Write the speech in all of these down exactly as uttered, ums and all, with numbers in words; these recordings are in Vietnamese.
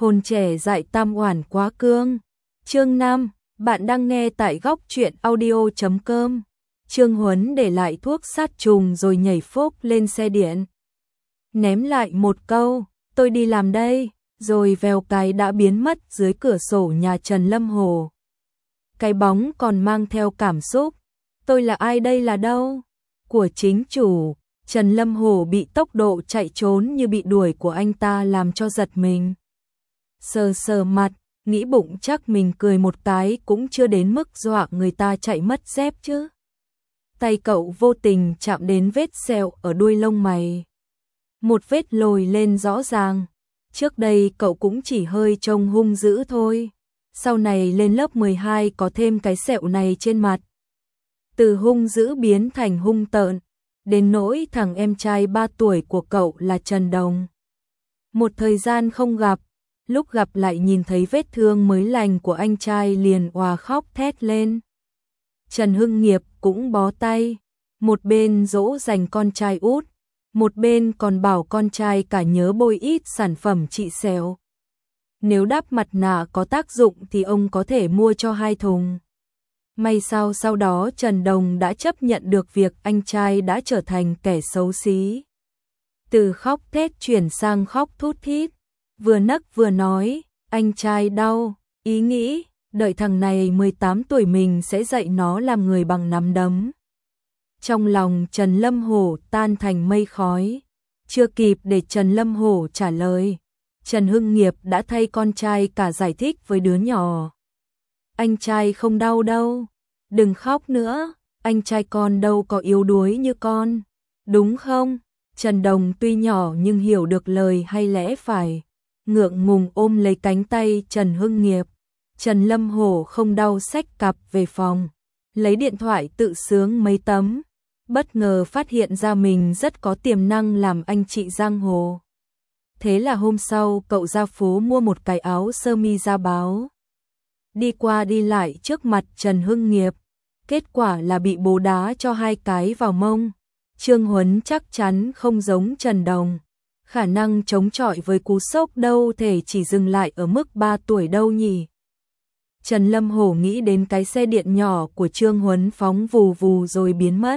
Hồn trẻ dại tam oản quá cương. Chương năm, bạn đang nghe tại góc truyện audio chấm com. Trương Huấn để lại thuốc sát trùng rồi nhảy phốc lên xe điện. Ném lại một câu, tôi đi làm đây, rồi vèo cái đã biến mất dưới cửa sổ nhà Trần Lâm Hồ. Cái bóng còn mang theo cảm xúc. Tôi là ai đây là đâu? Của chính chủ. Trần Lâm Hồ bị tốc độ chạy trốn như bị đuổi của anh ta làm cho giật mình. Sờ sờ mặt, nghĩ bụng chắc mình cười một cái cũng chưa đến mức dọa người ta chạy mất dép chứ. Tay cậu vô tình chạm đến vết sẹo ở đuôi lông mày. Một vết lồi lên rõ ràng. Trước đây cậu cũng chỉ hơi trông hung dữ thôi. Sau này lên lớp mười hai có thêm cái sẹo này trên mặt. Từ hung dữ biến thành hung tợn. Đến nỗi thằng em trai ba tuổi của cậu là Trần Đồng. Một thời gian không gặp, lúc gặp lại nhìn thấy vết thương mới lành của anh trai liền òa khóc thét lên. Trần Hưng Nghiệp cũng bó tay, một bên dỗ dành con trai út, một bên còn bảo con trai cả nhớ bôi ít sản phẩm trị sẹo. Nếu đắp mặt nạ có tác dụng thì ông có thể mua cho hai thùng. May sao sau đó Trần Đồng đã chấp nhận được việc anh trai đã trở thành kẻ xấu xí. Từ khóc thét chuyển sang khóc thút thít, vừa nấc vừa nói, anh trai đau, ý nghĩ, đợi thằng này mười tám tuổi mình sẽ dạy nó làm người bằng nắm đấm. Trong lòng Trần Lâm Hổ tan thành mây khói, chưa kịp để Trần Lâm Hổ trả lời. Trần Hưng Nghiệp đã thay con trai cả giải thích với đứa nhỏ. Anh trai không đau đâu, đừng khóc nữa, anh trai con đâu có yếu đuối như con, đúng không? Trần Đồng tuy nhỏ nhưng hiểu được lời hay lẽ phải, ngượng ngùng ôm lấy cánh tay Trần Hưng Nghiệp. Trần Lâm Hổ không đau xách cặp về phòng, lấy điện thoại tự sướng mấy tấm, bất ngờ phát hiện ra mình rất có tiềm năng làm anh chị giang hồ. Thế là hôm sau cậu ra phố mua một cái áo sơ mi da báo. Đi qua đi lại trước mặt Trần Hưng Nghiệp, kết quả là bị bố đá cho hai cái vào mông. Trương Huấn chắc chắn không giống Trần Đồng, khả năng chống chọi với cú sốc đâu thể chỉ dừng lại ở mức ba tuổi đâu nhỉ. Trần Lâm Hổ nghĩ đến cái xe điện nhỏ của Trương Huấn phóng vù vù rồi biến mất.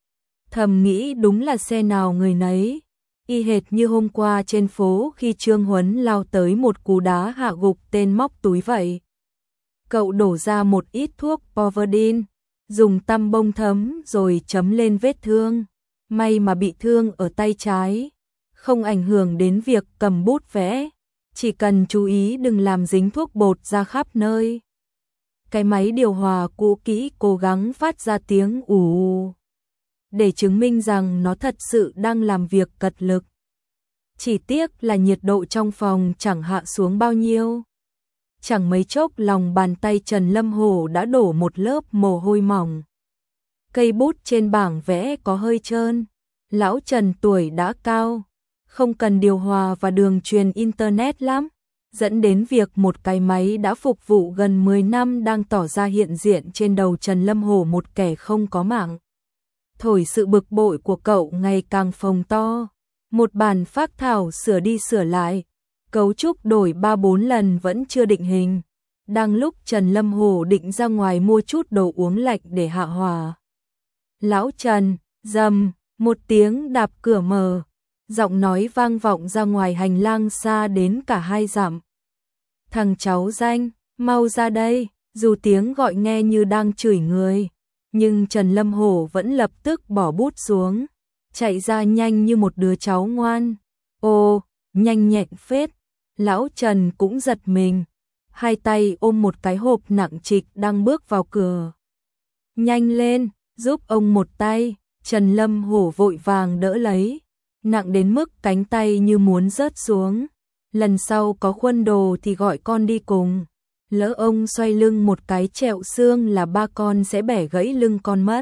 Thầm nghĩ đúng là xe nào người nấy, y hệt như hôm qua trên phố khi Trương Huấn lao tới một cú đá hạ gục tên móc túi vậy. Cậu đổ ra một ít thuốc Povidone, dùng tăm bông thấm rồi chấm lên vết thương. May mà bị thương ở tay trái, không ảnh hưởng đến việc cầm bút vẽ, chỉ cần chú ý đừng làm dính thuốc bột ra khắp nơi. Cái máy điều hòa cũ kỹ cố gắng phát ra tiếng ù để chứng minh rằng nó thật sự đang làm việc cật lực. Chỉ tiếc là nhiệt độ trong phòng chẳng hạ xuống bao nhiêu. Chẳng mấy chốc lòng bàn tay Trần Lâm Hổ đã đổ một lớp mồ hôi mỏng. Cây bút trên bảng vẽ có hơi trơn. Lão Trần tuổi đã cao, không cần điều hòa và đường truyền internet lắm, dẫn đến việc một cái máy đã phục vụ gần mười năm đang tỏ ra hiện diện trên đầu Trần Lâm Hổ một kẻ không có mạng. Thổi sự bực bội của cậu ngày càng phồng to. Một bản phác thảo sửa đi sửa lại, cấu trúc đổi ba bốn lần vẫn chưa định hình. Đang lúc Trần Lâm Hổ định ra ngoài mua chút đồ uống lạnh để hạ hỏa. Lão Trần, rầm, một tiếng đạp cửa mở, giọng nói vang vọng ra ngoài hành lang xa đến cả hai dặm. Thằng cháu danh, mau ra đây, dù tiếng gọi nghe như đang chửi người. Nhưng Trần Lâm Hổ vẫn lập tức bỏ bút xuống, chạy ra nhanh như một đứa cháu ngoan. Ô, nhanh nhẹn phết. Lão Trần cũng giật mình, hai tay ôm một cái hộp nặng trịch đang bước vào cửa. Nhanh lên, giúp ông một tay. Trần Lâm Hổ vội vàng đỡ lấy, nặng đến mức cánh tay như muốn rớt xuống. Lần sau có khuân đồ thì gọi con đi cùng. Lỡ ông xoay lưng một cái trẹo xương là ba con sẽ bẻ gãy lưng con mất.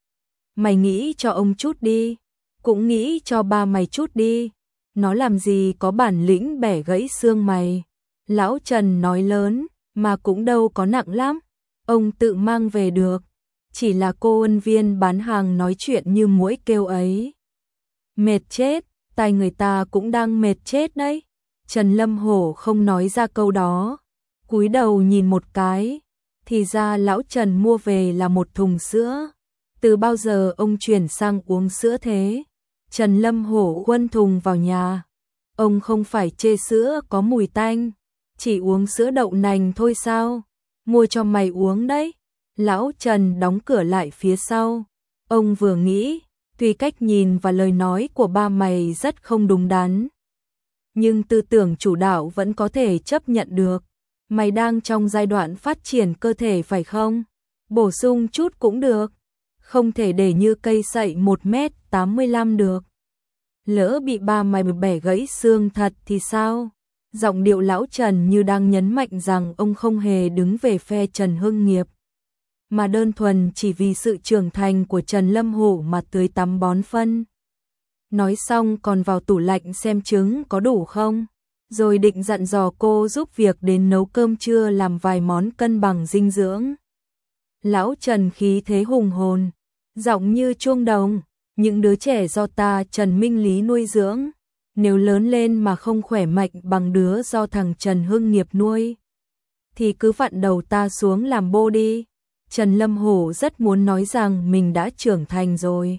Mày nghĩ cho ông chút đi, cũng nghĩ cho ba mày chút đi. Nó làm gì có bản lĩnh bẻ gãy xương mày. Lão Trần nói lớn, mà cũng đâu có nặng lắm. Ông tự mang về được. Chỉ là cô ân viên bán hàng nói chuyện như muỗi kêu ấy. Mệt chết, tai người ta cũng đang mệt chết đấy. Trần Lâm Hổ không nói ra câu đó, cúi đầu nhìn một cái, thì ra lão Trần mua về là một thùng sữa. Từ bao giờ ông chuyển sang uống sữa thế? Trần Lâm Hổ quân thùng vào nhà. Ông không phải chê sữa có mùi tanh, chỉ uống sữa đậu nành thôi sao? Mua cho mày uống đấy. Lão Trần đóng cửa lại phía sau. Ông vừa nghĩ, tuy cách nhìn và lời nói của ba mày rất không đúng đắn, nhưng tư tưởng chủ đạo vẫn có thể chấp nhận được. Mày đang trong giai đoạn phát triển cơ thể phải không? Bổ sung chút cũng được. Không thể để như cây sậy một mét tám mươi lăm được. Lỡ bị ba mày bẻ gãy xương thật thì sao? Giọng điệu lão Trần như đang nhấn mạnh rằng ông không hề đứng về phe Trần Hưng Nghiệp, mà đơn thuần chỉ vì sự trưởng thành của Trần Lâm Hổ mà tưới tắm bón phân. Nói xong còn vào tủ lạnh xem trứng có đủ không, rồi định dặn dò cô giúp việc đến nấu cơm trưa làm vài món cân bằng dinh dưỡng. Lão Trần khí thế hùng hồn, giọng như chuông đồng, những đứa trẻ do ta Trần Minh Lý nuôi dưỡng, nếu lớn lên mà không khỏe mạnh bằng đứa do thằng Trần Hưng Nghiệp nuôi, thì cứ vặn đầu ta xuống làm bô đi. Trần Lâm Hổ rất muốn nói rằng mình đã trưởng thành rồi.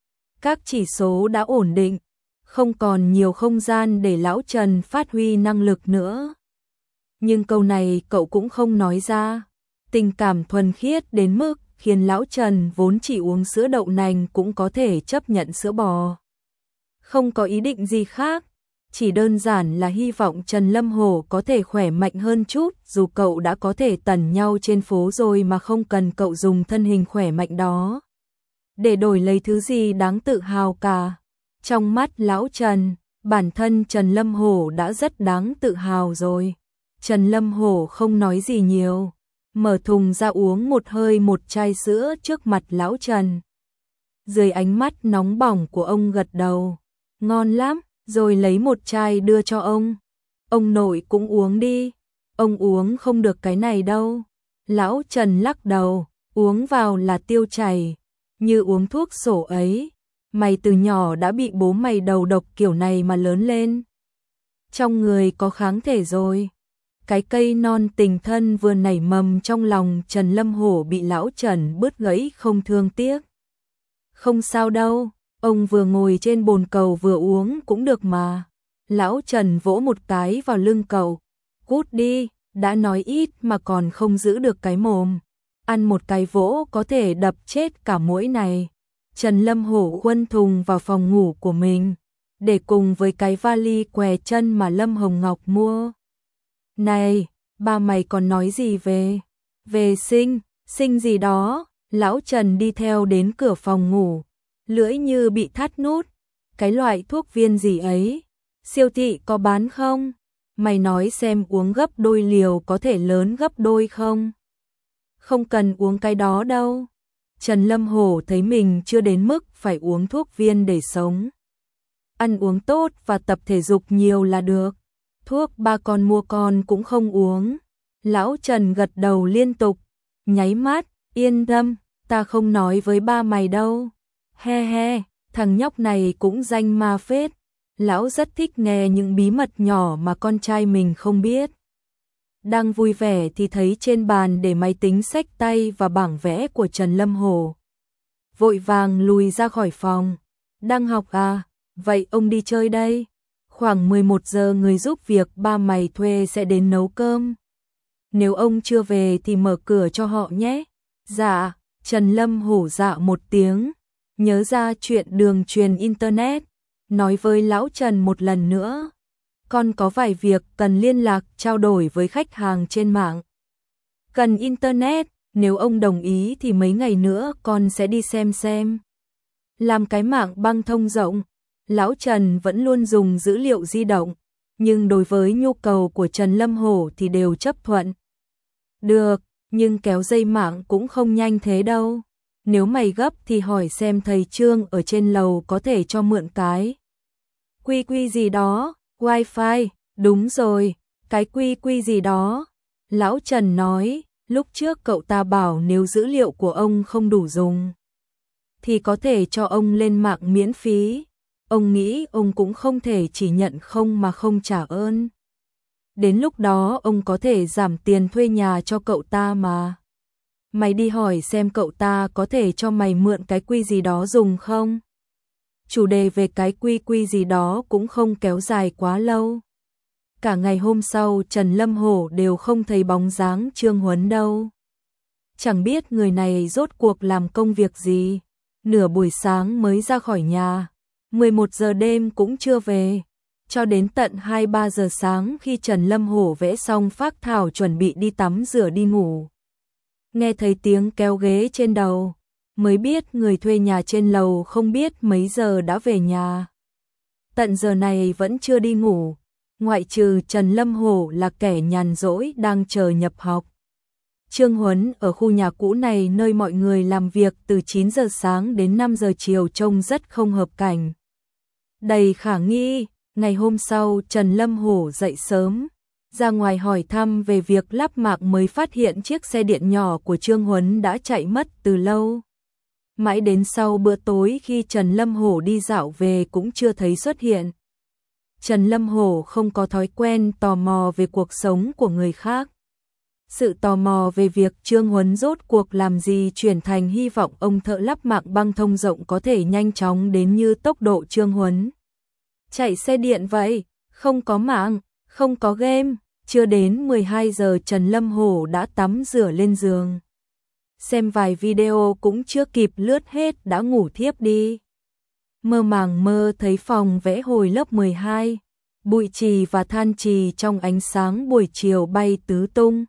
Các chỉ số đã ổn định, không còn nhiều không gian để lão Trần phát huy năng lực nữa. Nhưng câu này cậu cũng không nói ra. Tình cảm thuần khiết đến mức khiến lão Trần vốn chỉ uống sữa đậu nành cũng có thể chấp nhận sữa bò. Không có ý định gì khác, chỉ đơn giản là hy vọng Trần Lâm Hổ có thể khỏe mạnh hơn chút, dù cậu đã có thể tẩn nhau trên phố rồi mà không cần cậu dùng thân hình khỏe mạnh đó để đổi lấy thứ gì đáng tự hào cả. Trong mắt lão Trần, bản thân Trần Lâm Hổ đã rất đáng tự hào rồi. Trần Lâm Hổ không nói gì nhiều, mở thùng ra uống một hơi một chai sữa trước mặt lão Trần. Dưới ánh mắt nóng bỏng của ông gật đầu, ngon lắm, rồi lấy một chai đưa cho ông. Ông nội cũng uống đi, ông uống không được cái này đâu. Lão Trần lắc đầu, uống vào là tiêu chảy, như uống thuốc sổ ấy. Mày từ nhỏ đã bị bố mày đầu độc kiểu này mà lớn lên, trong người có kháng thể rồi. Cái cây non tình thân vừa nảy mầm trong lòng Trần Lâm Hổ bị lão Trần bứt gãy không thương tiếc. Không sao đâu, ông vừa ngồi trên bồn cầu vừa uống cũng được mà. Lão Trần vỗ một cái vào lưng cậu. Cút đi, đã nói ít mà còn không giữ được cái mồm. Ăn một cái vỗ có thể đập chết cả muỗi này. Trần Lâm Hổ quân thùng vào phòng ngủ của mình, để cùng với cái vali què chân mà Lâm Hồng Ngọc mua. Này, ba mày còn nói gì về? Về sinh, sinh gì đó. Lão Trần đi theo đến cửa phòng ngủ, lưỡi như bị thắt nút. Cái loại thuốc viên gì ấy, siêu thị có bán không? Mày nói xem uống gấp đôi liều có thể lớn gấp đôi không? Không cần uống cái đó đâu. Trần Lâm Hổ thấy mình chưa đến mức phải uống thuốc viên để sống. Ăn uống tốt và tập thể dục nhiều là được. Thuốc ba con mua con cũng không uống. Lão Trần gật đầu liên tục, nháy mắt, yên tâm, ta không nói với ba mày đâu. He he, thằng nhóc này cũng danh ma phết. Lão rất thích nghe những bí mật nhỏ mà con trai mình không biết. Đang vui vẻ thì thấy trên bàn để máy tính xách tay và bảng vẽ của Trần Lâm Hổ. Vội vàng lùi ra khỏi phòng. Đang học à? Vậy ông đi chơi đây. Khoảng mười một giờ người giúp việc ba mày thuê sẽ đến nấu cơm. Nếu ông chưa về thì mở cửa cho họ nhé. Dạ, Trần Lâm Hổ dạ một tiếng. Nhớ ra chuyện đường truyền internet. Nói với lão Trần một lần nữa. Con có vài việc cần liên lạc trao đổi với khách hàng trên mạng. Cần internet, nếu ông đồng ý thì mấy ngày nữa con sẽ đi xem xem. Làm cái mạng băng thông rộng, lão Trần vẫn luôn dùng dữ liệu di động, nhưng đối với nhu cầu của Trần Lâm Hổ thì đều chấp thuận. Được, nhưng kéo dây mạng cũng không nhanh thế đâu. Nếu mày gấp thì hỏi xem thầy Trương ở trên lầu có thể cho mượn cái quy quy gì đó. Wi-Fi, đúng rồi, cái quy quy gì đó. Lão Trần nói, lúc trước cậu ta bảo nếu dữ liệu của ông không đủ dùng, thì có thể cho ông lên mạng miễn phí. ông nghĩ ông cũng không thể chỉ nhận không mà không trả ơn. Đến lúc đó ông có thể giảm tiền thuê nhà cho cậu ta mà. Mày đi hỏi xem cậu ta có thể cho mày mượn cái quy gì đó dùng không? Chủ đề về cái quy quy gì đó cũng không kéo dài quá lâu. Cả ngày hôm sau Trần Lâm Hổ đều không thấy bóng dáng Trương Huấn đâu. Chẳng biết người này rốt cuộc làm công việc gì. Nửa buổi sáng mới ra khỏi nhà, mười một giờ đêm cũng chưa về. Cho đến tận hai ba giờ sáng khi Trần Lâm Hổ vẽ xong phác thảo chuẩn bị đi tắm rửa đi ngủ. Nghe thấy tiếng kéo ghế trên đầu, mới biết người thuê nhà trên lầu không biết mấy giờ đã về nhà. Tận giờ này vẫn chưa đi ngủ, ngoại trừ Trần Lâm Hổ là kẻ nhàn rỗi đang chờ nhập học. Trương Huấn ở khu nhà cũ này nơi mọi người làm việc từ chín giờ sáng đến năm giờ chiều trông rất không hợp cảnh. Đầy khả nghi, ngày hôm sau Trần Lâm Hổ dậy sớm, ra ngoài hỏi thăm về việc lắp mạc mới phát hiện chiếc xe điện nhỏ của Trương Huấn đã chạy mất từ lâu. Mãi đến sau bữa tối khi Trần Lâm Hổ đi dạo về cũng chưa thấy xuất hiện. Trần Lâm Hổ không có thói quen tò mò về cuộc sống của người khác. Sự tò mò về việc Trương Huấn rốt cuộc làm gì chuyển thành hy vọng ông thợ lắp mạng băng thông rộng có thể nhanh chóng đến như tốc độ Trương Huấn. Chạy xe điện vậy, không có mạng, không có game, chưa đến mười hai giờ Trần Lâm Hổ đã tắm rửa lên giường. Xem vài video cũng chưa kịp lướt hết đã ngủ thiếp đi. Mơ màng mơ thấy phòng vẽ hồi lớp mười hai, bụi chì và than chì trong ánh sáng buổi chiều bay tứ tung.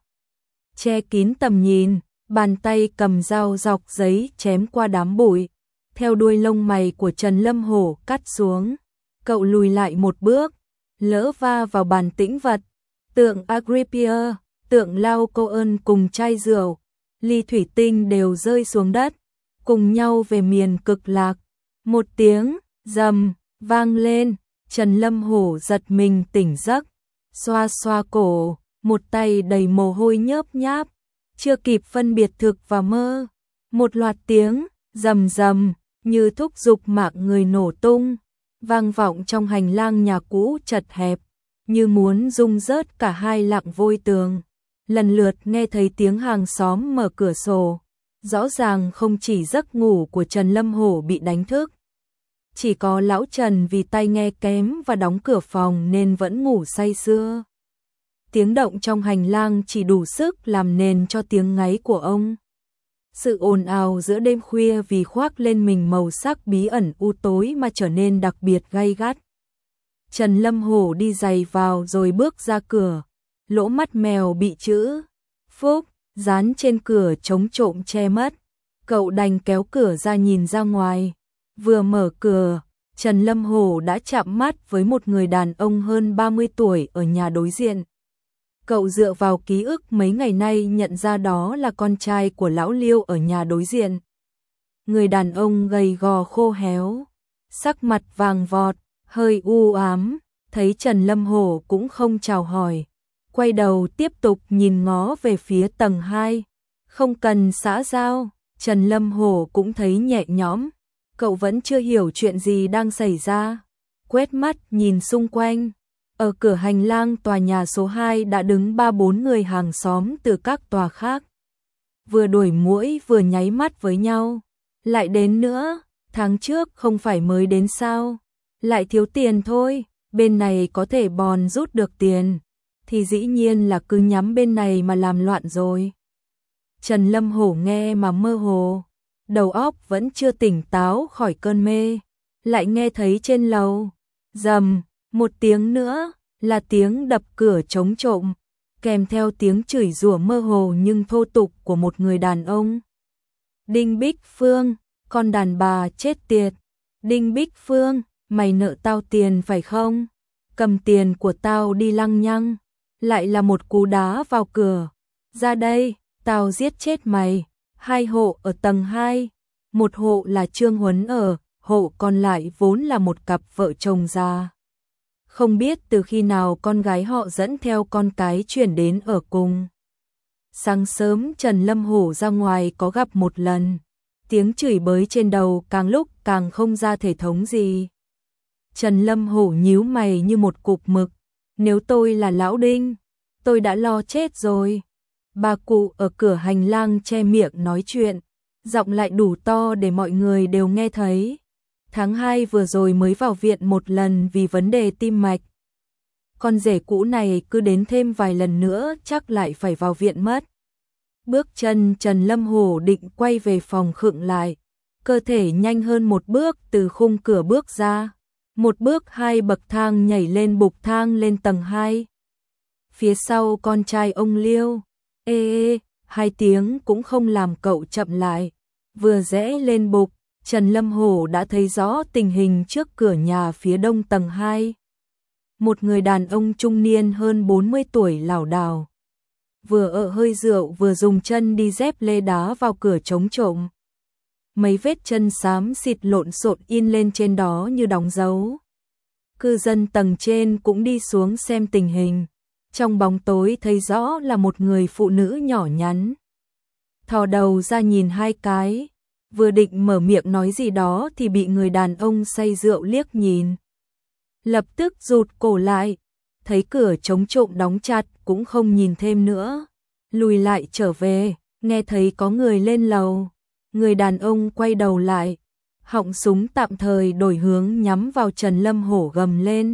Che kín tầm nhìn, bàn tay cầm dao dọc giấy chém qua đám bụi. Theo đuôi lông mày của Trần Lâm Hổ cắt xuống, cậu lùi lại một bước, lỡ va vào bàn tĩnh vật. Tượng Agripia, tượng Laocoon cùng chai rượu, ly thủy tinh đều rơi xuống đất, cùng nhau về miền cực lạc. Một tiếng rầm vang lên, Trần Lâm Hổ giật mình tỉnh giấc, xoa xoa cổ, một tay đầy mồ hôi nhớp nháp, chưa kịp phân biệt thực và mơ. Một loạt tiếng rầm rầm như thúc giục mạng người nổ tung, vang vọng trong hành lang nhà cũ chật hẹp, như muốn rung rớt cả hai lặng vôi tường. Lần lượt nghe thấy tiếng hàng xóm mở cửa sổ, rõ ràng không chỉ giấc ngủ của Trần Lâm Hổ bị đánh thức. Chỉ có lão Trần vì tai nghe kém và đóng cửa phòng nên vẫn ngủ say sưa. Tiếng động trong hành lang chỉ đủ sức làm nền cho tiếng ngáy của ông. Sự ồn ào giữa đêm khuya vì khoác lên mình màu sắc bí ẩn u tối mà trở nên đặc biệt gay gắt. Trần Lâm Hổ đi giày vào rồi bước ra cửa, lỗ mắt mèo bị chữ Phúc dán trên cửa chống trộm che mất. Cậu đành kéo cửa ra nhìn ra ngoài. Vừa mở cửa, Trần Lâm Hổ đã chạm mắt với một người đàn ông hơn ba mươi tuổi ở nhà đối diện. Cậu dựa vào ký ức mấy ngày nay nhận ra đó là con trai của lão Liêu ở nhà đối diện. Người đàn ông gầy gò khô héo, sắc mặt vàng vọt, hơi u ám, thấy Trần Lâm Hổ cũng không chào hỏi, quay đầu tiếp tục nhìn ngó về phía tầng hai. Không cần xã giao, Trần Lâm Hổ cũng thấy nhẹ nhõm, cậu vẫn chưa hiểu chuyện gì đang xảy ra. Quét mắt nhìn xung quanh, ở cửa hành lang tòa nhà số hai đã đứng ba bốn người hàng xóm từ các tòa khác. Vừa đuổi muỗi vừa nháy mắt với nhau. Lại đến nữa, tháng trước không phải mới đến sao? Lại thiếu tiền thôi, bên này có thể bòn rút được tiền, thì dĩ nhiên là cứ nhắm bên này mà làm loạn rồi. Trần Lâm Hổ nghe mà mơ hồ, đầu óc vẫn chưa tỉnh táo khỏi cơn mê, lại nghe thấy trên lầu, rầm, một tiếng nữa, là tiếng đập cửa chống trộm, kèm theo tiếng chửi rủa mơ hồ nhưng thô tục của một người đàn ông. Đinh Bích Phương, con đàn bà chết tiệt. Đinh Bích Phương, mày nợ tao tiền phải không? Cầm tiền của tao đi lăng nhăng. Lại là một cú đá vào cửa. Ra đây, tao giết chết mày. Hai hộ ở tầng hai, một hộ là Trương Huấn ở, hộ còn lại vốn là một cặp vợ chồng già. Không biết từ khi nào con gái họ dẫn theo con cái chuyển đến ở cùng. Sáng sớm Trần Lâm Hổ ra ngoài có gặp một lần, tiếng chửi bới trên đầu càng lúc càng không ra thể thống gì. Trần Lâm Hổ nhíu mày như một cục mực. Nếu tôi là lão Đinh, tôi đã lo chết rồi. Bà cụ ở cửa hành lang che miệng nói chuyện, giọng lại đủ to để mọi người đều nghe thấy. Tháng hai vừa rồi mới vào viện một lần vì vấn đề tim mạch. Con rể cũ này cứ đến thêm vài lần nữa chắc lại phải vào viện mất. Bước chân Trần Lâm Hổ định quay về phòng khựng lại, cơ thể nhanh hơn một bước từ khung cửa bước ra. Một bước hai bậc thang nhảy lên bục thang lên tầng hai. Phía sau con trai ông Liêu, ê ê, hai tiếng cũng không làm cậu chậm lại. Vừa rẽ lên bục, Trần Lâm Hổ đã thấy rõ tình hình trước cửa nhà phía đông tầng hai. Một người đàn ông trung niên hơn bốn mươi tuổi lảo đảo, vừa ợ hơi rượu vừa dùng chân đi dép lê đá vào cửa chống trộm. Mấy vết chân xám xịt lộn xộn in lên trên đó như đóng dấu. Cư dân tầng trên cũng đi xuống xem tình hình. Trong bóng tối thấy rõ là một người phụ nữ nhỏ nhắn. Thò đầu ra nhìn hai cái, vừa định mở miệng nói gì đó thì bị người đàn ông say rượu liếc nhìn. Lập tức rụt cổ lại, thấy cửa chống trộm đóng chặt cũng không nhìn thêm nữa. Lùi lại trở về, nghe thấy có người lên lầu. Người đàn ông quay đầu lại, họng súng tạm thời đổi hướng nhắm vào Trần Lâm Hổ gầm lên.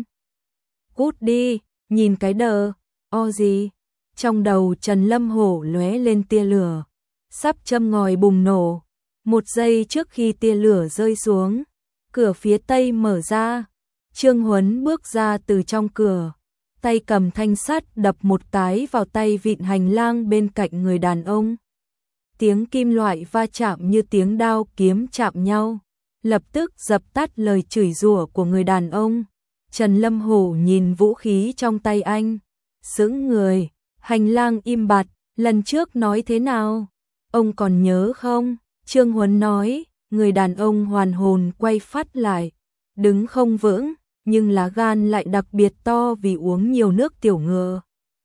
Cút đi, nhìn cái đờ, o gì. Trong đầu Trần Lâm Hổ lóe lên tia lửa, sắp châm ngòi bùng nổ. Một giây trước khi tia lửa rơi xuống, cửa phía tây mở ra. Trương Huấn bước ra từ trong cửa, tay cầm thanh sắt đập một cái vào tay vịn hành lang bên cạnh người đàn ông. Tiếng kim loại va chạm như tiếng đao kiếm chạm nhau, lập tức dập tắt lời chửi rủa của người đàn ông. Trần Lâm Hổ nhìn vũ khí trong tay anh, sững người. Hành lang im bặt. Lần trước nói thế nào? Ông còn nhớ không? Trương Huấn nói. Người đàn ông hoàn hồn quay phát lại, đứng không vững, nhưng lá gan lại đặc biệt to vì uống nhiều nước tiểu ngựa.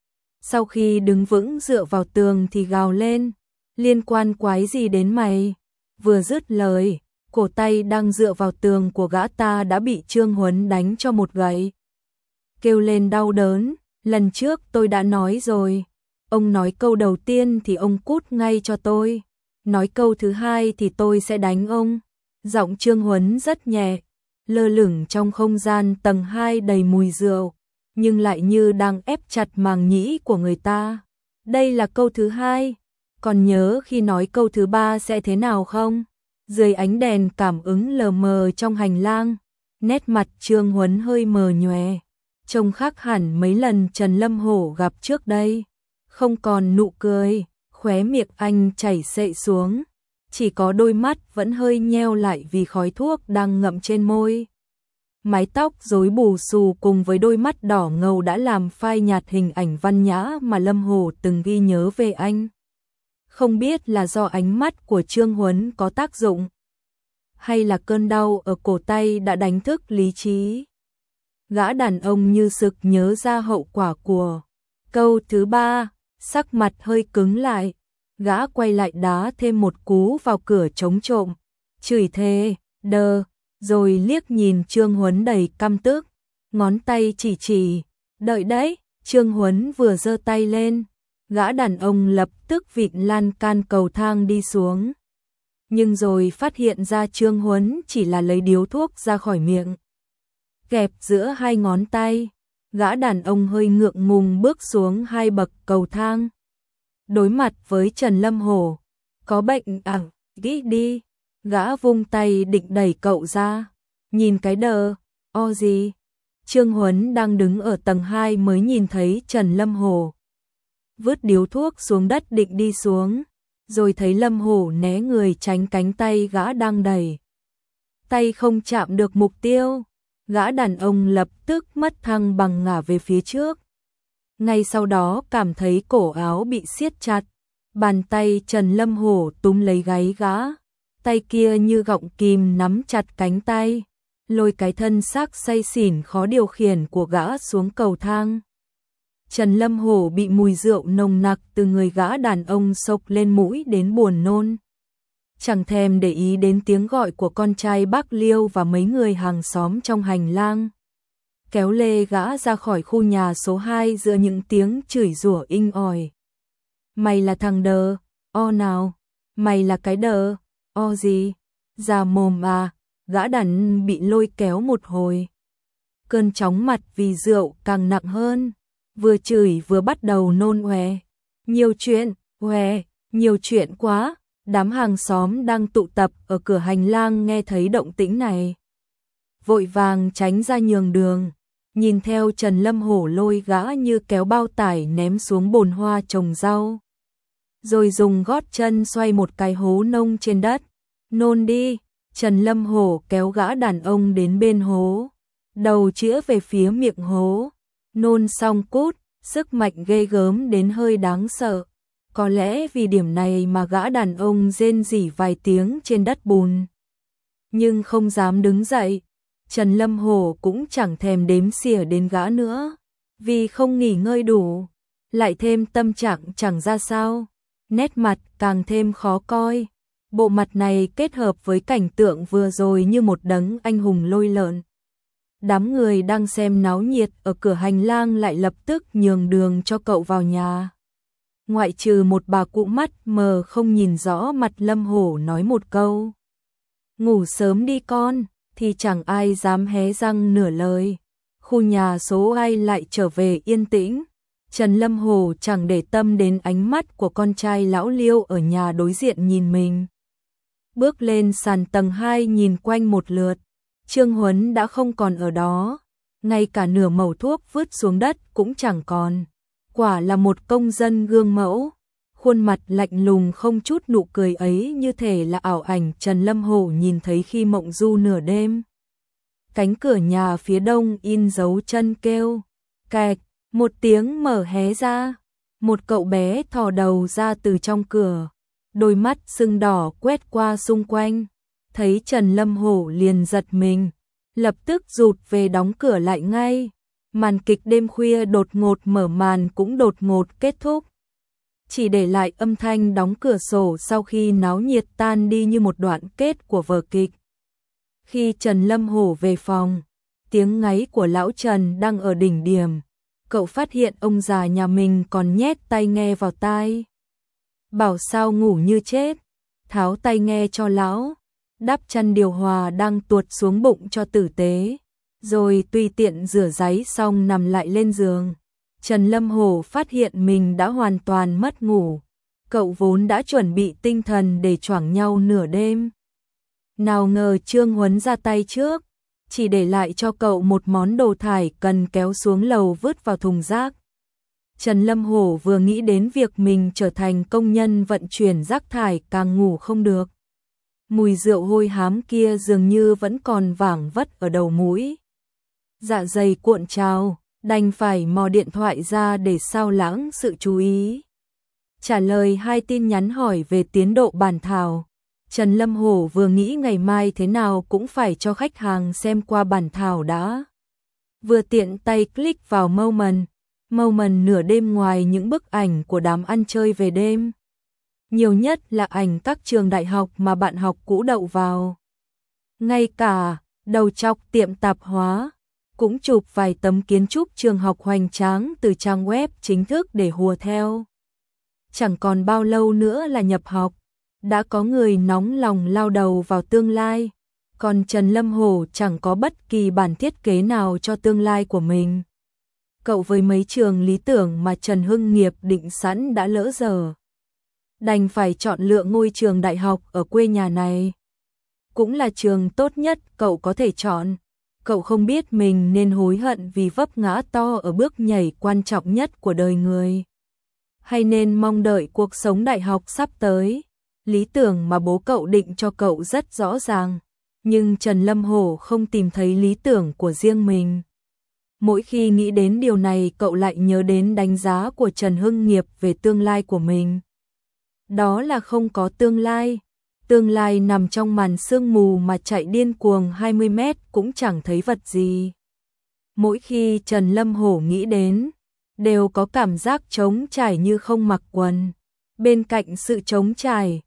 Sau khi đứng vững dựa vào tường thì gào lên, liên quan quái gì đến mày? Vừa dứt lời, cổ tay đang dựa vào tường của gã ta đã bị Trương Huấn đánh cho một gậy. Kêu lên đau đớn, lần trước tôi đã nói rồi, ông nói câu đầu tiên thì ông cút ngay cho tôi, nói câu thứ hai thì tôi sẽ đánh ông. Giọng Trương Huấn rất nhẹ, lơ lửng trong không gian tầng hai đầy mùi rượu, nhưng lại như đang ép chặt màng nhĩ của người ta. Đây là câu thứ hai, còn nhớ khi nói câu thứ ba sẽ thế nào không? Dưới ánh đèn cảm ứng lờ mờ trong hành lang, nét mặt Trương Huấn hơi mờ nhòe, trông khác hẳn mấy lần Trần Lâm Hổ gặp trước đây. Không còn nụ cười, khóe miệng anh chảy xệ xuống, chỉ có đôi mắt vẫn hơi nheo lại vì khói thuốc đang ngậm trên môi. Mái tóc rối bù xù cùng với đôi mắt đỏ ngầu đã làm phai nhạt hình ảnh văn nhã mà Lâm Hổ từng ghi nhớ về anh. Không biết là do ánh mắt của Trương Huấn có tác dụng, hay là cơn đau ở cổ tay đã đánh thức lý trí. Gã đàn ông như sực nhớ ra hậu quả của câu thứ ba, sắc mặt hơi cứng lại, gã quay lại đá thêm một cú vào cửa chống trộm, chửi thề, đờ, rồi liếc nhìn Trương Huấn đầy căm tức, ngón tay chỉ chỉ, đợi đấy. Trương Huấn vừa giơ tay lên, gã đàn ông lập tức vịn lan can cầu thang đi xuống. Nhưng rồi phát hiện ra Trương Huấn chỉ là lấy điếu thuốc ra khỏi miệng, kẹp giữa hai ngón tay. Gã đàn ông hơi ngượng ngùng bước xuống hai bậc cầu thang. Đối mặt với Trần Lâm Hổ, có bệnh à, đi đi. Gã vung tay định đẩy cậu ra. Nhìn cái đờ, o gì. Trương Huấn đang đứng ở tầng hai mới nhìn thấy Trần Lâm Hổ vứt điếu thuốc xuống đất định đi xuống, rồi thấy Lâm Hổ né người tránh cánh tay gã đang đẩy. Tay không chạm được mục tiêu, gã đàn ông lập tức mất thăng bằng ngả về phía trước. Ngay sau đó cảm thấy cổ áo bị siết chặt, bàn tay Trần Lâm Hổ túm lấy gáy gã, tay kia như gọng kìm nắm chặt cánh tay, lôi cái thân xác say xỉn khó điều khiển của gã xuống cầu thang. Trần Lâm Hổ bị mùi rượu nồng nặc từ người gã đàn ông xộc lên mũi đến buồn nôn. chẳng thèm để ý đến tiếng gọi của con trai bác Liêu và mấy người hàng xóm trong hành lang. Kéo lê gã ra khỏi khu nhà số hai giữa những tiếng chửi rủa inh ỏi. Mày là thằng đờ, o nào? Mày là cái đờ, o gì? Già mồm à, gã đàn bị lôi kéo một hồi. Cơn chóng mặt vì rượu càng nặng hơn, vừa chửi vừa bắt đầu nôn ọe. Nhiều chuyện, ọe, nhiều chuyện quá. Đám hàng xóm đang tụ tập ở cửa hành lang nghe thấy động tĩnh này, vội vàng tránh ra nhường đường, nhìn theo Trần Lâm Hổ lôi gã như kéo bao tải ném xuống bồn hoa trồng rau, rồi dùng gót chân xoay một cái hố nông trên đất. Nôn đi. Trần Lâm Hổ kéo gã đàn ông đến bên hố, đầu chĩa về phía miệng hố. Nôn xong cút, sức mạnh ghê gớm đến hơi đáng sợ. Có lẽ vì điểm này mà gã đàn ông rên rỉ vài tiếng trên đất bùn, nhưng không dám đứng dậy. Trần Lâm Hổ cũng chẳng thèm đếm xỉa đến gã nữa, vì không nghỉ ngơi đủ, lại thêm tâm trạng chẳng ra sao, nét mặt càng thêm khó coi. Bộ mặt này kết hợp với cảnh tượng vừa rồi như một đấng anh hùng lôi lợn. Đám người đang xem náo nhiệt ở cửa hành lang lại lập tức nhường đường cho cậu vào nhà. Ngoại trừ một bà cụ mắt mờ không nhìn rõ mặt, Lâm Hổ nói một câu: "Ngủ sớm đi con", thì chẳng ai dám hé răng nửa lời. Khu nhà số hai lại trở về yên tĩnh. Trần Lâm Hổ chẳng để tâm đến ánh mắt của con trai lão Liêu ở nhà đối diện nhìn mình. Bước lên sàn tầng hai nhìn quanh một lượt, Trương Huấn đã không còn ở đó, ngay cả nửa mẩu thuốc vứt xuống đất cũng chẳng còn. Quả là một công dân gương mẫu, khuôn mặt lạnh lùng không chút nụ cười ấy như thể là ảo ảnh Trần Lâm Hổ nhìn thấy khi mộng du nửa đêm. Cánh cửa nhà phía đông in dấu chân kêu, kẹt, một tiếng mở hé ra, một cậu bé thò đầu ra từ trong cửa, đôi mắt sưng đỏ quét qua xung quanh, thấy Trần Lâm Hổ liền giật mình, lập tức rụt về đóng cửa lại ngay. Màn kịch đêm khuya đột ngột mở màn cũng đột ngột kết thúc, chỉ để lại âm thanh đóng cửa sổ sau khi náo nhiệt tan đi như một đoạn kết của vở kịch. Khi Trần Lâm Hổ về phòng, tiếng ngáy của lão Trần đang ở đỉnh điểm, cậu phát hiện ông già nhà mình còn nhét tai nghe vào tai. Bảo sao ngủ như chết, tháo tai nghe cho lão, đắp chăn điều hòa đang tuột xuống bụng cho tử tế, rồi tùy tiện rửa ráy xong nằm lại lên giường. Trần Lâm Hổ phát hiện mình đã hoàn toàn mất ngủ. Cậu vốn đã chuẩn bị tinh thần để choảng nhau nửa đêm. Nào ngờ Trương Huấn ra tay trước, chỉ để lại cho cậu một món đồ thải cần kéo xuống lầu vứt vào thùng rác. Trần Lâm Hổ vừa nghĩ đến việc mình trở thành công nhân vận chuyển rác thải càng ngủ không được. Mùi rượu hôi hám kia dường như vẫn còn vảng vất ở đầu mũi. Dạ dày cuộn trào, đành phải mò điện thoại ra để xao lãng sự chú ý. Trả lời hai tin nhắn hỏi về tiến độ bản thảo. Trần Lâm Hổ vừa nghĩ ngày mai thế nào cũng phải cho khách hàng xem qua bản thảo đã. Vừa tiện tay click vào Moment. Moment nửa đêm ngoài những bức ảnh của đám ăn chơi về đêm. Nhiều nhất là ảnh các trường đại học mà bạn học cũ đậu vào. Ngay cả đầu chọc tiệm tạp hóa cũng chụp vài tấm kiến trúc trường học hoành tráng từ trang web chính thức để hùa theo. Chẳng còn bao lâu nữa là nhập học, đã có người nóng lòng lao đầu vào tương lai, còn Trần Lâm Hổ chẳng có bất kỳ bản thiết kế nào cho tương lai của mình. Cậu với mấy trường lý tưởng mà Trần Hưng Nghiệp định sẵn đã lỡ dở, đành phải chọn lựa ngôi trường đại học ở quê nhà này. Cũng là trường tốt nhất cậu có thể chọn. Cậu không biết mình nên hối hận vì vấp ngã to ở bước nhảy quan trọng nhất của đời người, hay nên mong đợi cuộc sống đại học sắp tới. Lý tưởng mà bố cậu định cho cậu rất rõ ràng, nhưng Trần Lâm Hổ không tìm thấy lý tưởng của riêng mình. Mỗi khi nghĩ đến điều này cậu lại nhớ đến đánh giá của Trần Hưng Nghiệp về tương lai của mình. Đó là không có tương lai. Tương lai nằm trong màn sương mù mà chạy điên cuồng hai mươi mét cũng chẳng thấy vật gì. Mỗi khi Trần Lâm Hổ nghĩ đến, đều có cảm giác trống trải như không mặc quần. Bên cạnh sự trống trải,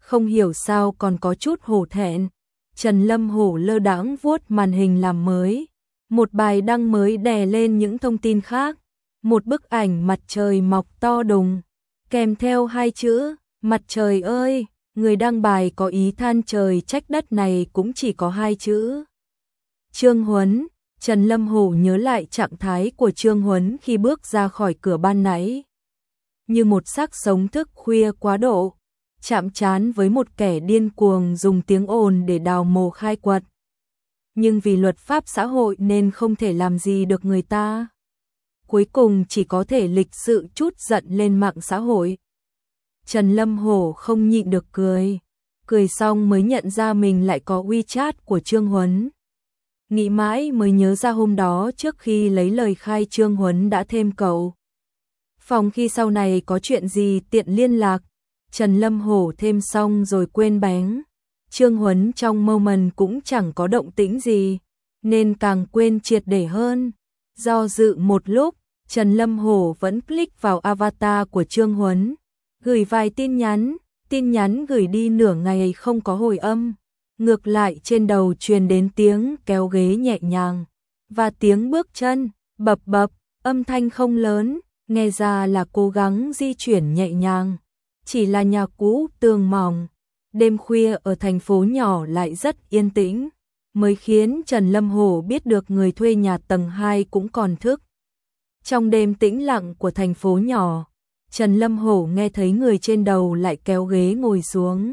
không hiểu sao còn có chút hổ thẹn. Trần Lâm Hổ lơ đãng vuốt màn hình làm mới. Một bài đăng mới đè lên những thông tin khác. Một bức ảnh mặt trời mọc to đùng, kèm theo hai chữ, mặt trời ơi, người đăng bài có ý than trời trách đất này cũng chỉ có hai chữ. Trương Huấn, Trần Lâm Hổ nhớ lại trạng thái của Trương Huấn khi bước ra khỏi cửa ban nãy. Như một xác sống thức khuya quá độ, chạm trán với một kẻ điên cuồng dùng tiếng ồn để đào mồ khai quật. Nhưng vì luật pháp xã hội nên không thể làm gì được người ta. Cuối cùng chỉ có thể lịch sự chút giận lên mạng xã hội. Trần Lâm Hổ không nhịn được cười. Cười xong mới nhận ra mình lại có WeChat của Trương Huấn. Nghĩ mãi mới nhớ ra hôm đó trước khi lấy lời khai Trương Huấn đã thêm cậu. Phòng khi sau này có chuyện gì tiện liên lạc. Trần Lâm Hổ thêm xong rồi quên bén. Trương Huấn trong moment cũng chẳng có động tĩnh gì, nên càng quên triệt để hơn. Do dự một lúc, Trần Lâm Hổ vẫn click vào avatar của Trương Huấn, gửi vài tin nhắn, tin nhắn gửi đi nửa ngày không có hồi âm. Ngược lại trên đầu truyền đến tiếng kéo ghế nhẹ nhàng, và tiếng bước chân, bập bập, âm thanh không lớn, nghe ra là cố gắng di chuyển nhẹ nhàng. Chỉ là nhà cũ tường mỏng, đêm khuya ở thành phố nhỏ lại rất yên tĩnh, mới khiến Trần Lâm Hổ biết được người thuê nhà tầng hai cũng còn thức. Trong đêm tĩnh lặng của thành phố nhỏ, Trần Lâm Hổ nghe thấy người trên đầu lại kéo ghế ngồi xuống.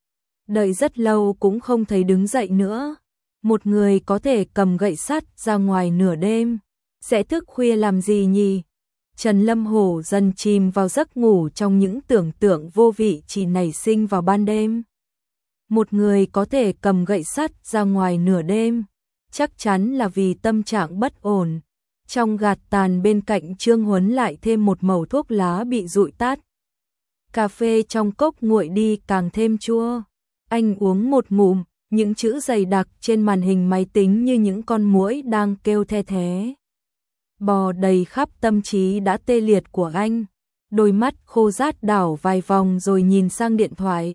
Đợi rất lâu cũng không thấy đứng dậy nữa. Một người có thể cầm gậy sắt ra ngoài nửa đêm, sẽ thức khuya làm gì nhỉ? Trần Lâm Hổ dần chìm vào giấc ngủ trong những tưởng tượng vô vị chỉ nảy sinh vào ban đêm. Một người có thể cầm gậy sắt ra ngoài nửa đêm, chắc chắn là vì tâm trạng bất ổn. Trong gạt tàn bên cạnh Trương Huấn lại thêm một mẩu thuốc lá bị dụi tắt. Cà phê trong cốc nguội đi càng thêm chua. Anh uống một ngụm, những chữ dày đặc trên màn hình máy tính như những con muỗi đang kêu the thé. Bò đầy khắp tâm trí đã tê liệt của anh. Đôi mắt khô rát đảo vài vòng rồi nhìn sang điện thoại.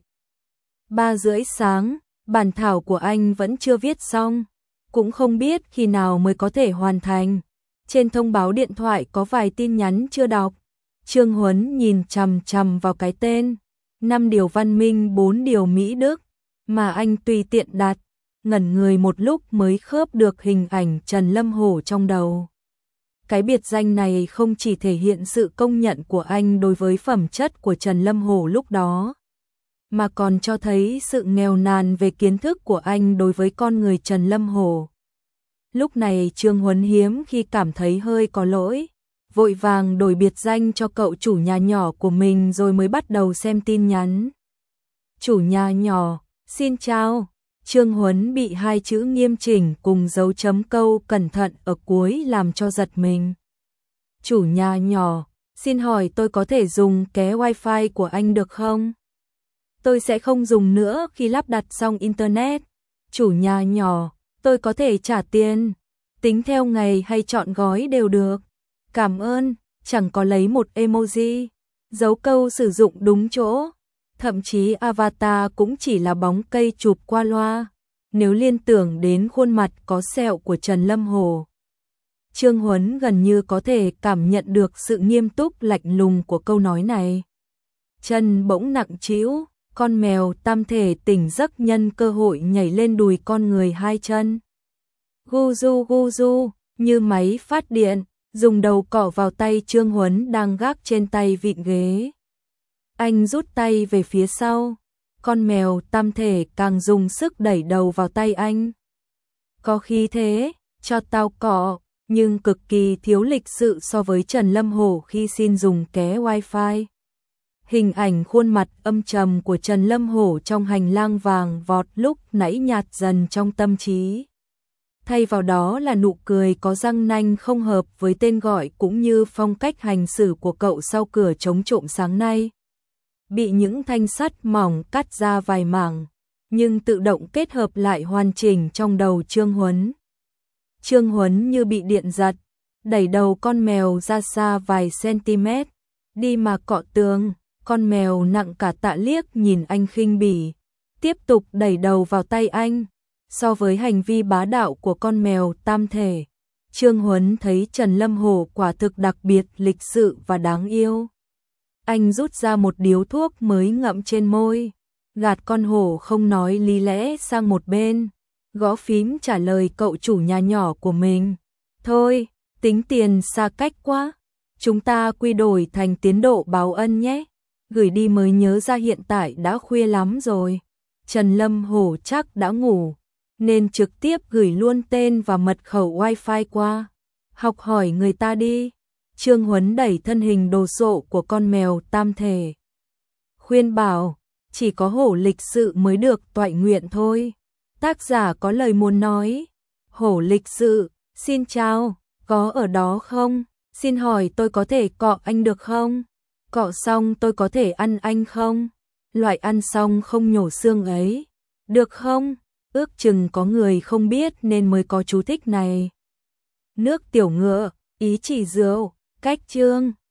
Ba rưỡi sáng, bản thảo của anh vẫn chưa viết xong, cũng không biết khi nào mới có thể hoàn thành. Trên thông báo điện thoại có vài tin nhắn chưa đọc. Trương Huấn nhìn chằm chằm vào cái tên năm điều văn minh bốn điều Mỹ Đức mà anh tùy tiện đặt, ngẩn người một lúc mới khớp được hình ảnh Trần Lâm Hổ trong đầu. Cái biệt danh này không chỉ thể hiện sự công nhận của anh đối với phẩm chất của Trần Lâm Hổ lúc đó, mà còn cho thấy sự nghèo nàn về kiến thức của anh đối với con người Trần Lâm Hổ. Lúc này Trương Huấn hiếm khi cảm thấy hơi có lỗi, vội vàng đổi biệt danh cho cậu chủ nhà nhỏ của mình rồi mới bắt đầu xem tin nhắn. Chủ nhà nhỏ, xin chào. Trương Huấn bị hai chữ nghiêm chỉnh cùng dấu chấm câu cẩn thận ở cuối làm cho giật mình. Chủ nhà nhỏ, xin hỏi tôi có thể dùng ké wifi của anh được không? Tôi sẽ không dùng nữa khi lắp đặt xong internet. Chủ nhà nhỏ, tôi có thể trả tiền, tính theo ngày hay chọn gói đều được. Cảm ơn, chẳng có lấy một emoji, dấu câu sử dụng đúng chỗ. Thậm chí avatar cũng chỉ là bóng cây chụp qua loa, nếu liên tưởng đến khuôn mặt có sẹo của Trần Lâm Hổ. Trương Huấn gần như có thể cảm nhận được sự nghiêm túc lạnh lùng của câu nói này. Chân bỗng nặng trĩu, con mèo tam thể tỉnh giấc nhân cơ hội nhảy lên đùi con người hai chân. Gu du gu du, như máy phát điện, dùng đầu cọ vào tay Trương Huấn đang gác trên tay vịn ghế. Anh rút tay về phía sau, con mèo tam thể càng dùng sức đẩy đầu vào tay anh. Có khí thế, cho tao cọ, nhưng cực kỳ thiếu lịch sự so với Trần Lâm Hổ khi xin dùng ké wifi. Hình ảnh khuôn mặt âm trầm của Trần Lâm Hổ trong hành lang vàng vọt lúc nãy nhạt dần trong tâm trí. Thay vào đó là nụ cười có răng nanh không hợp với tên gọi cũng như phong cách hành xử của cậu sau cửa chống trộm sáng nay. Bị những thanh sắt mỏng cắt ra vài mảng, nhưng tự động kết hợp lại hoàn chỉnh trong đầu Trương Huấn. Trương Huấn như bị điện giật, đẩy đầu con mèo ra xa vài centimet, đi mà cọ tường, Con mèo nặng cả tạ liếc nhìn anh khinh bỉ, tiếp tục đẩy đầu vào tay anh. So với hành vi bá đạo của con mèo tam thể, Trương Huấn thấy Trần Lâm Hổ quả thực đặc biệt lịch sự và đáng yêu. Anh rút ra một điếu thuốc mới ngậm trên môi, gạt con hổ không nói lý lẽ sang một bên, gõ phím trả lời cậu chủ nhà nhỏ của mình. Thôi, tính tiền xa cách quá, chúng ta quy đổi thành tiến độ báo ân nhé. Gửi đi mới nhớ ra hiện tại đã khuya lắm rồi. Trần Lâm Hổ chắc đã ngủ, nên trực tiếp gửi luôn tên và mật khẩu wifi qua. Học hỏi người ta đi. Trương Huấn đẩy thân hình đồ sộ của con mèo tam thể, khuyên bảo, chỉ có hổ lịch sự mới được toại nguyện thôi. Tác giả có lời muốn nói. Hổ lịch sự, xin chào, có ở đó không? Xin hỏi tôi có thể cọ anh được không? Cọ xong tôi có thể ăn anh không? Loại ăn xong không nhổ xương ấy, được không? Ước chừng có người không biết nên mới có chú thích này. Nước tiểu ngựa, ý chỉ rượu, cách chương.